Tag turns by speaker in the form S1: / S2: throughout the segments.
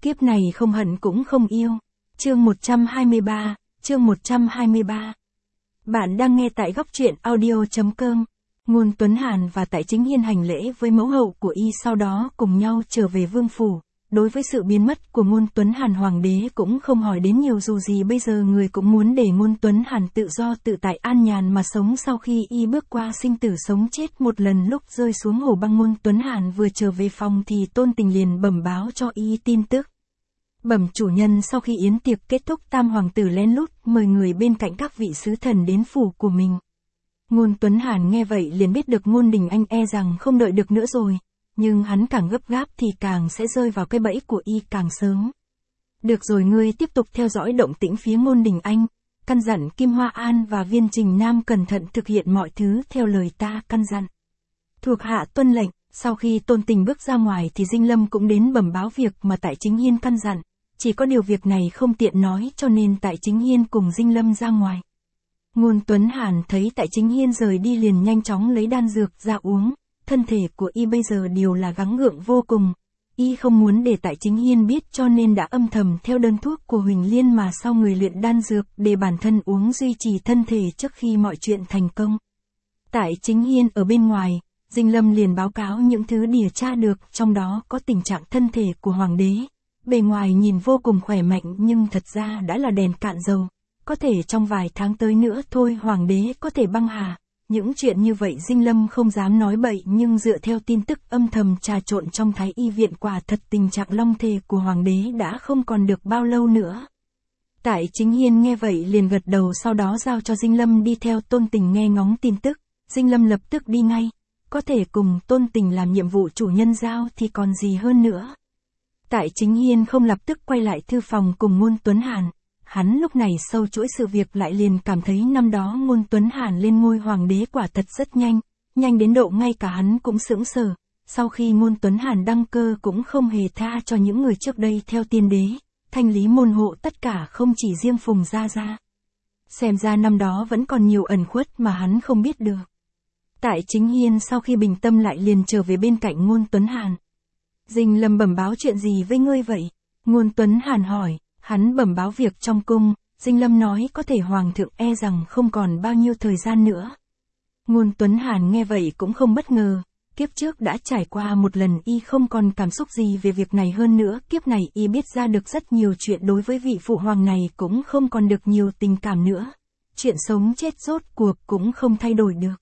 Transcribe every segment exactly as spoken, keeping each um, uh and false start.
S1: Kiếp này không hận cũng không yêu. Chương một trăm hai mươi ba, chương một trăm hai mươi ba. Bạn đang nghe tại góc truyện audio chấm com. Ngôn Tuấn Hàn và Tại Chính Hiên hành lễ với mẫu hậu của y, sau đó cùng nhau trở về vương phủ. Đối với sự biến mất của Ngôn Tuấn Hàn, hoàng đế cũng không hỏi đến nhiều, dù gì bây giờ người cũng muốn để Ngôn Tuấn Hàn tự do tự tại an nhàn mà sống. Sau khi y bước qua sinh tử sống chết một lần, lúc rơi xuống hồ băng, Ngôn Tuấn Hàn vừa trở về phòng thì Tôn Tình liền bẩm báo cho y tin tức. Bẩm chủ nhân, sau khi yến tiệc kết thúc, tam hoàng tử lén lút mời người bên cạnh các vị sứ thần đến phủ của mình. Ngôn Tuấn Hàn nghe vậy liền biết được Ngôn Đình Anh e rằng không đợi được nữa rồi, nhưng hắn càng gấp gáp thì càng sẽ rơi vào cái bẫy của y càng sớm. Được rồi, ngươi tiếp tục theo dõi động tĩnh phía Ngôn Đình Anh, căn dặn Kim Hoa An và Viên Trình Nam cẩn thận thực hiện mọi thứ theo lời ta căn dặn. Thuộc hạ tuân lệnh. Sau khi Tôn Tình bước ra ngoài thì Dinh Lâm cũng đến bẩm báo việc mà Tại Chính Hiên căn dặn. Chỉ có điều việc này không tiện nói, cho nên Tại Chính Hiên cùng Dinh Lâm ra ngoài. Ngôn Tuấn Hàn thấy Tại Chính Hiên rời đi liền nhanh chóng lấy đan dược ra uống. Thân thể của y bây giờ điều là gắng gượng vô cùng. Y không muốn để Tại Chính Hiên biết, cho nên đã âm thầm theo đơn thuốc của Huỳnh Liên mà sau người luyện đan dược để bản thân uống duy trì thân thể trước khi mọi chuyện thành công. Tại Chính Hiên ở bên ngoài, Dinh Lâm liền báo cáo những thứ điều tra được, trong đó có tình trạng thân thể của hoàng đế. Bề ngoài nhìn vô cùng khỏe mạnh nhưng thật ra đã là đèn cạn dầu. Có thể trong vài tháng tới nữa thôi hoàng đế có thể băng hà. Những chuyện như vậy Dinh Lâm không dám nói bậy, nhưng dựa theo tin tức âm thầm trà trộn trong Thái y viện, quả thật tình trạng long thể của hoàng đế đã không còn được bao lâu nữa. Tại Chính Hiên nghe vậy liền gật đầu, sau đó giao cho Dinh Lâm đi theo Tôn Tình nghe ngóng tin tức. Dinh Lâm lập tức đi ngay. Có thể cùng Tôn Tình làm nhiệm vụ chủ nhân giao thì còn gì hơn nữa. Tại Chính Hiên không lập tức quay lại thư phòng cùng Ngôn Tuấn Hàn. Hắn lúc này sâu chuỗi sự việc lại liền cảm thấy năm đó Ngôn Tuấn Hàn lên ngôi hoàng đế quả thật rất nhanh, nhanh đến độ ngay cả hắn cũng sững sờ. Sau khi Ngôn Tuấn Hàn đăng cơ cũng không hề tha cho những người trước đây theo tiên đế, thanh lý môn hộ tất cả, không chỉ riêng Phùng Gia Gia. Xem ra năm đó vẫn còn nhiều ẩn khuất mà hắn không biết được. Tại Chính Hiên sau khi bình tâm lại liền trở về bên cạnh Ngôn Tuấn Hàn. Dinh Lâm bẩm báo chuyện gì với ngươi vậy? Ngôn Tuấn Hàn hỏi. Hắn bẩm báo việc trong cung. Dinh Lâm nói có thể hoàng thượng e rằng không còn bao nhiêu thời gian nữa. Ngôn Tuấn Hàn nghe vậy cũng không bất ngờ. Kiếp trước đã trải qua một lần, y không còn cảm xúc gì về việc này, hơn nữa kiếp này y biết ra được rất nhiều chuyện, đối với vị phụ hoàng này cũng không còn được nhiều tình cảm nữa. Chuyện sống chết rốt cuộc cũng không thay đổi được.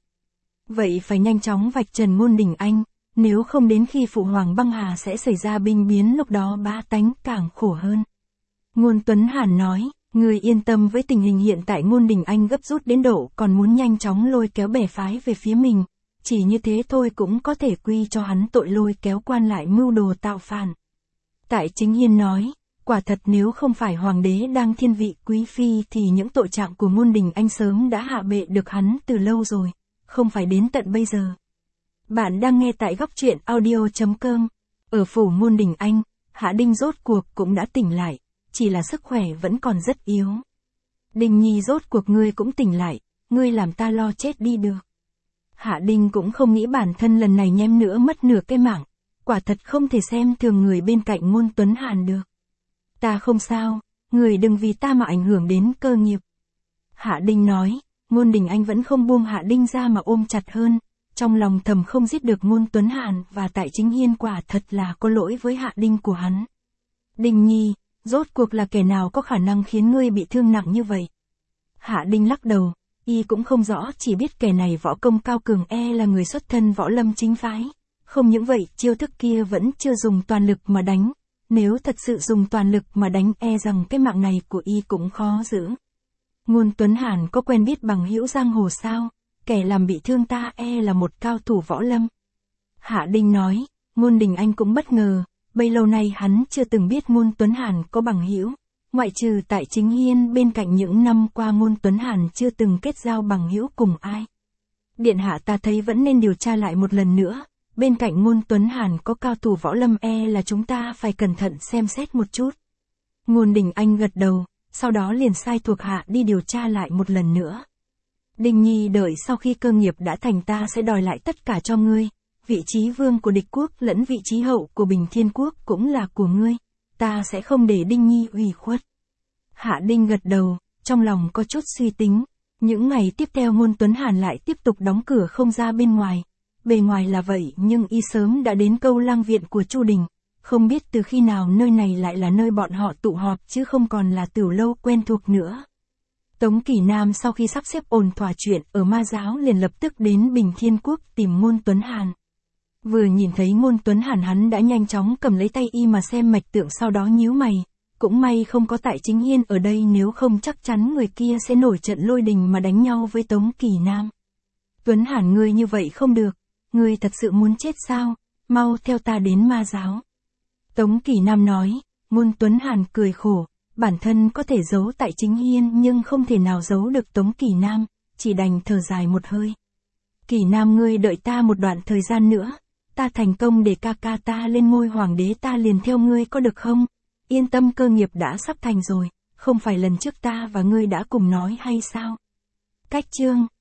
S1: Vậy phải nhanh chóng vạch trần Ngôn Đình Anh, nếu không đến khi phụ hoàng băng hà sẽ xảy ra binh biến, lúc đó bá tánh càng khổ hơn. Ngôn Tuấn Hàn nói, người yên tâm, với tình hình hiện tại Ngôn Đình Anh gấp rút đến độ còn muốn nhanh chóng lôi kéo bè phái về phía mình, chỉ như thế thôi cũng có thể quy cho hắn tội lôi kéo quan lại mưu đồ tạo phản. Tại Chính Hiên nói, quả thật nếu không phải hoàng đế đang thiên vị quý phi thì những tội trạng của Ngôn Đình Anh sớm đã hạ bệ được hắn từ lâu rồi, không phải đến tận bây giờ. Bạn đang nghe tại góc truyện audio chấm com. Ở phủ Ngôn Đình Anh, Hạ Đinh rốt cuộc cũng đã tỉnh lại, chỉ là sức khỏe vẫn còn rất yếu. Đình Nhi, rốt cuộc ngươi cũng tỉnh lại, ngươi làm ta lo chết đi được. Hạ Đinh cũng không nghĩ bản thân lần này nhem nữa mất nửa cái mạng, quả thật không thể xem thường người bên cạnh Ngôn Tuấn Hàn được. Ta không sao, người đừng vì ta mà ảnh hưởng đến cơ nghiệp. Hạ Đinh nói. Ngôn Đình Anh vẫn không buông Hạ Đinh ra mà ôm chặt hơn, trong lòng thầm không giết được Ngôn Tuấn Hàn, và Tại Chính Hiên quả thật là có lỗi với Hạ Đinh của hắn. Đình Nhi, rốt cuộc là kẻ nào có khả năng khiến ngươi bị thương nặng như vậy? Hạ Đinh lắc đầu, y cũng không rõ, chỉ biết kẻ này võ công cao cường, e là người xuất thân võ lâm chính phái. Không những vậy, chiêu thức kia vẫn chưa dùng toàn lực mà đánh, nếu thật sự dùng toàn lực mà đánh e rằng cái mạng này của y cũng khó giữ. Ngôn Tuấn Hàn có quen biết bằng hữu giang hồ sao? Kẻ làm bị thương ta e là một cao thủ võ lâm. Hạ Đinh nói. Ngôn Đình Anh cũng bất ngờ, bấy lâu nay hắn chưa từng biết Ngôn Tuấn Hàn có bằng hữu. Ngoại trừ Tại Chính Hiên, bên cạnh những năm qua Ngôn Tuấn Hàn chưa từng kết giao bằng hữu cùng ai. Điện hạ, ta thấy vẫn nên điều tra lại một lần nữa. Bên cạnh Ngôn Tuấn Hàn có cao thủ võ lâm, e là chúng ta phải cẩn thận xem xét một chút. Ngôn Đình Anh gật đầu. Sau đó liền sai thuộc hạ đi điều tra lại một lần nữa. Đình Nhi, đợi sau khi cơ nghiệp đã thành ta sẽ đòi lại tất cả cho ngươi. Vị trí vương của địch quốc lẫn vị trí hậu của Bình Thiên Quốc cũng là của ngươi. ta sẽ không để Đinh Nhi ủy khuất. Hạ Đinh gật đầu, trong lòng có chút suy tính. Những ngày tiếp theo Ngôn Tuấn Hàn lại tiếp tục đóng cửa không ra bên ngoài. Bề ngoài là vậy nhưng y sớm đã đến Câu Lang viện của Chu Đình. Không biết từ khi nào nơi này lại là nơi bọn họ tụ họp chứ không còn là tiểu lâu quen thuộc nữa. Tống Kỷ Nam sau khi sắp xếp ổn thỏa chuyện ở Ma Giáo liền lập tức đến Bình Thiên Quốc tìm Ngôn Tuấn Hàn. Vừa nhìn thấy Ngôn Tuấn Hàn hắn đã nhanh chóng cầm lấy tay y mà xem mạch tượng, sau đó nhíu mày. Cũng may không có Tại Chính Hiên ở đây, nếu không chắc chắn người kia sẽ nổi trận lôi đình mà đánh nhau với Tống Kỷ Nam. Tuấn Hàn, ngươi như vậy không được, ngươi thật sự muốn chết sao, mau theo ta đến Ma Giáo. Tống Kỷ Nam nói. Ngôn Tuấn Hàn cười khổ, bản thân có thể giấu Tại Chính Hiên nhưng không thể nào giấu được Tống Kỷ Nam, chỉ đành thở dài một hơi. Kỷ Nam, ngươi đợi ta một đoạn thời gian nữa, ta thành công để ca ca ta lên ngôi hoàng đế ta liền theo ngươi có được không? Yên tâm, cơ nghiệp đã sắp thành rồi, không phải lần trước ta và ngươi đã cùng nói hay sao? Cách chương